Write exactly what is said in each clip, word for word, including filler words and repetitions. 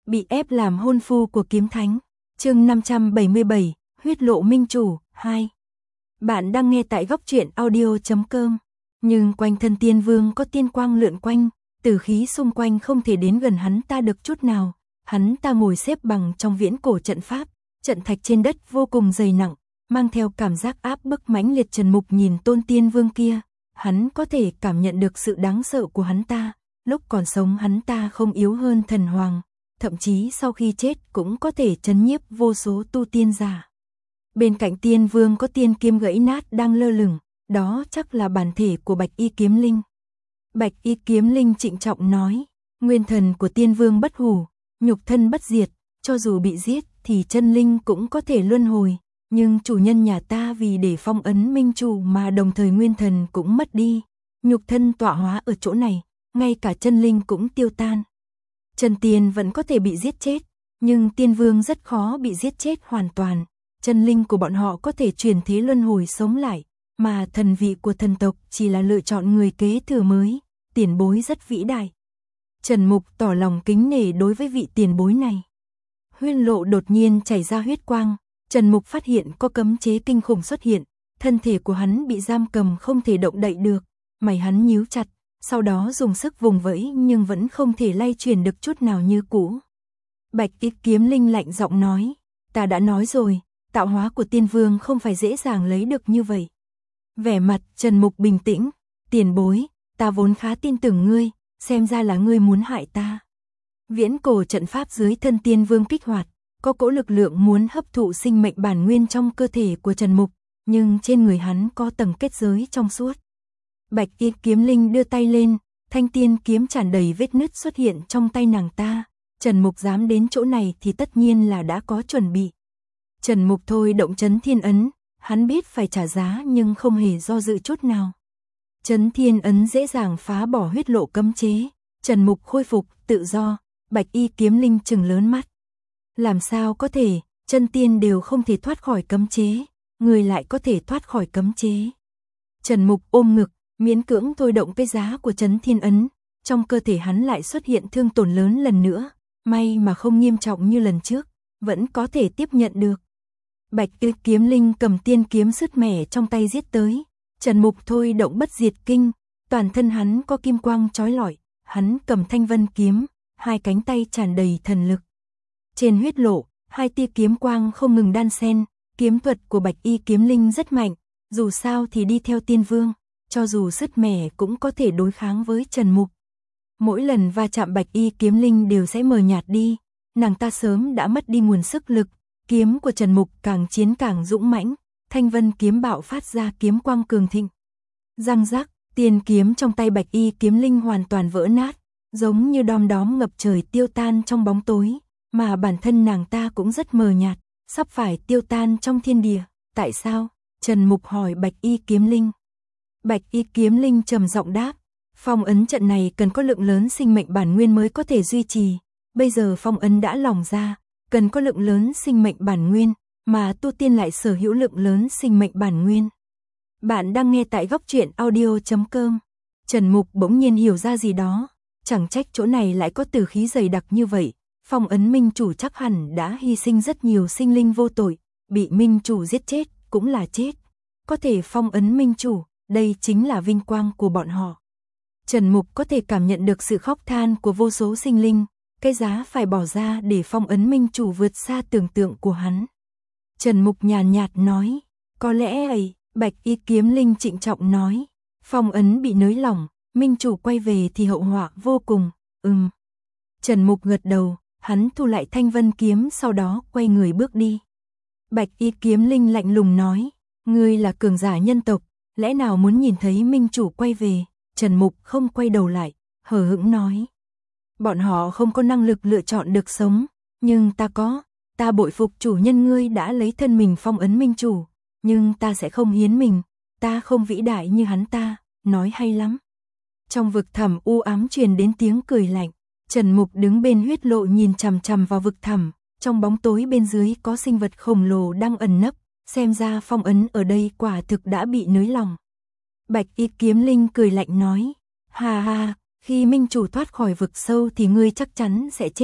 Bị ép làm hôn phu của kiếm thánh. Chương năm trăm bảy mươi bảy, huyết lộ minh chủ, hai. Bạn đang nghe tại góc truyện audio chấm com. Nhưng quanh thân tiên vương có tiên quang lượn quanh, tử khí xung quanh không thể đến gần hắn ta được chút nào. Hắn ta ngồi xếp bằng trong viễn cổ trận pháp, trận thạch trên đất vô cùng dày nặng, mang theo cảm giác áp bức mãnh liệt. Trần Mục nhìn tôn tiên vương kia, hắn có thể cảm nhận được sự đáng sợ của hắn ta. Lúc còn sống hắn ta không yếu hơn thần hoàng, thậm chí sau khi chết cũng có thể trấn nhiếp vô số tu tiên giả. Bên cạnh tiên vương có tiên kiếm gãy nát đang lơ lửng, đó chắc là bản thể của Bạch Y Kiếm Linh. Bạch Y Kiếm Linh trịnh trọng nói, nguyên thần của tiên vương bất hủ, nhục thân bất diệt, cho dù bị giết thì chân linh cũng có thể luân hồi, nhưng chủ nhân nhà ta vì để phong ấn minh chủ mà đồng thời nguyên thần cũng mất đi, nhục thân tọa hóa ở chỗ này, ngay cả chân linh cũng tiêu tan. Chân tiên vẫn có thể bị giết chết, nhưng tiên vương rất khó bị giết chết hoàn toàn. Chân linh của bọn họ có thể chuyển thế luân hồi sống lại, mà thần vị của thần tộc chỉ là lựa chọn người kế thừa mới, tiền bối rất vĩ đại. Trần Mục tỏ lòng kính nể đối với vị tiền bối này. Huyết lộ đột nhiên chảy ra huyết quang, Trần Mục phát hiện có cấm chế kinh khủng xuất hiện, thân thể của hắn bị giam cầm không thể động đậy được, mày hắn nhíu chặt, sau đó dùng sức vùng vẫy nhưng vẫn không thể lay chuyển được chút nào như cũ. Bạch Y Kiếm Linh lạnh giọng nói, ta đã nói rồi, tạo hóa của tiên vương không phải dễ dàng lấy được như vậy. Vẻ mặt Trần Mục bình tĩnh, tiền bối, ta vốn khá tin tưởng ngươi, xem ra là ngươi muốn hại ta. Viễn cổ trận pháp dưới thân tiên vương kích hoạt, có cỗ lực lượng muốn hấp thụ sinh mệnh bản nguyên trong cơ thể của Trần Mục, nhưng trên người hắn có tầng kết giới trong suốt. Bạch Y Kiếm Linh đưa tay lên, thanh tiên kiếm tràn đầy vết nứt xuất hiện trong tay nàng ta. Trần Mục dám đến chỗ này thì tất nhiên là đã có chuẩn bị. Trần Mục thôi động Chấn Thiên Ấn, hắn biết phải trả giá nhưng không hề do dự chút nào. Chấn Thiên Ấn dễ dàng phá bỏ huyết lộ cấm chế, Trần Mục khôi phục tự do. Bạch Y Kiếm Linh trừng lớn mắt. Làm sao có thể, chân tiên đều không thể thoát khỏi cấm chế, người lại có thể thoát khỏi cấm chế. Trần Mục ôm ngực, miễn cưỡng thôi động cái giá của Chấn Thiên Ấn, trong cơ thể hắn lại xuất hiện thương tổn lớn lần nữa, may mà không nghiêm trọng như lần trước, vẫn có thể tiếp nhận được. Bạch Y Kiếm Linh cầm tiên kiếm sứt mẻ trong tay giết tới, Trần Mục thôi động bất diệt kinh, toàn thân hắn có kim quang chói lọi, hắn cầm thanh vân kiếm, hai cánh tay tràn đầy thần lực. Trên huyết lộ, hai tia kiếm quang không ngừng đan xen, kiếm thuật của Bạch Y Kiếm Linh rất mạnh, dù sao thì đi theo tiên vương, cho dù sứt mẻ cũng có thể đối kháng với Trần Mục. Mỗi lần va chạm Bạch Y Kiếm Linh đều sẽ mờ nhạt đi, nàng ta sớm đã mất đi nguồn sức lực, kiếm của Trần Mục càng chiến càng dũng mãnh, thanh vân kiếm bạo phát ra kiếm quang cường thịnh. Răng rắc, tiên kiếm trong tay Bạch Y Kiếm Linh hoàn toàn vỡ nát, giống như đom đóm ngập trời tiêu tan trong bóng tối, mà bản thân nàng ta cũng rất mờ nhạt, sắp phải tiêu tan trong thiên địa. Tại sao? Trần Mục hỏi Bạch Y Kiếm Linh. Bạch Y Kiếm Linh trầm giọng đáp, phong ấn trận này cần có lượng lớn sinh mệnh bản nguyên mới có thể duy trì, bây giờ phong ấn đã lỏng ra, cần có lượng lớn sinh mệnh bản nguyên, mà tu tiên lại sở hữu lượng lớn sinh mệnh bản nguyên. Bạn đang nghe tại góc truyện audio chấm com. Trần Mục bỗng nhiên hiểu ra gì đó, chẳng trách chỗ này lại có tử khí dày đặc như vậy, phong ấn minh chủ chắc hẳn đã hy sinh rất nhiều sinh linh vô tội, bị minh chủ giết chết cũng là chết, có thể phong ấn minh chủ, đây chính là vinh quang của bọn họ. Trần Mục có thể cảm nhận được sự khóc than của vô số sinh linh, cái giá phải bỏ ra để phong ấn minh chủ vượt xa tưởng tượng của hắn. Trần Mục nhàn nhạt nói, có lẽ ấy. Bạch Y Kiếm Linh trịnh trọng nói, phong ấn bị nới lỏng, minh chủ quay về thì hậu họa vô cùng. Ừm. Trần Mục gật đầu, hắn thu lại thanh vân kiếm sau đó quay người bước đi. Bạch Y Kiếm Linh lạnh lùng nói, ngươi là cường giả nhân tộc, lẽ nào muốn nhìn thấy minh chủ quay về? Trần Mục không quay đầu lại, hờ hững nói, bọn họ không có năng lực lựa chọn được sống, nhưng ta có, ta bội phục chủ nhân ngươi đã lấy thân mình phong ấn minh chủ, nhưng ta sẽ không hiến mình, ta không vĩ đại như hắn ta, nói hay lắm. Trong vực thẳm u ám truyền đến tiếng cười lạnh, Trần Mục đứng bên huyết lộ nhìn chằm chằm vào vực thẳm, trong bóng tối bên dưới có sinh vật khổng lồ đang ẩn nấp, xem ra phong ấn ở đây quả thực đã bị nới lỏng. Bạch Y Kiếm Linh cười lạnh nói, ha ha, khi minh chủ thoát khỏi vực sâu thì ngươi chắc chắn sẽ chết,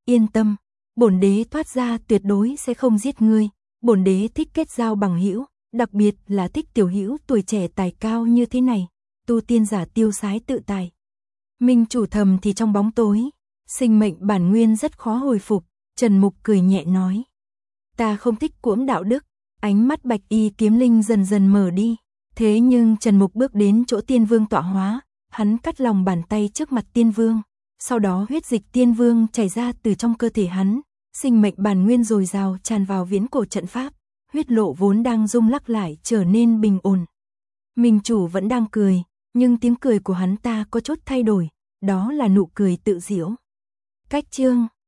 yên tâm, bổn đế thoát ra tuyệt đối sẽ không giết ngươi, bổn đế thích kết giao bằng hữu, đặc biệt là thích tiểu hữu tuổi trẻ tài cao như thế này, tu tiên giả tiêu sái tự tại. Minh chủ thầm thì trong bóng tối, sinh mệnh bản nguyên rất khó hồi phục, Trần Mục cười nhẹ nói. Ta không thích cuỗm đạo đức, ánh mắt bạch y kiếm linh dần dần mở đi, thế nhưng Trần Mục bước đến chỗ tiên vương tọa hóa, hắn cắt lòng bàn tay trước mặt tiên vương, sau đó huyết dịch tiên vương chảy ra từ trong cơ thể hắn, sinh mệnh bản nguyên dồi dào tràn vào viễn cổ trận pháp, huyết lộ vốn đang rung lắc lại trở nên bình ổn. Minh chủ vẫn đang cười, nhưng tiếng cười của hắn ta có chút thay đổi, đó là nụ cười tự giễu. Cách chương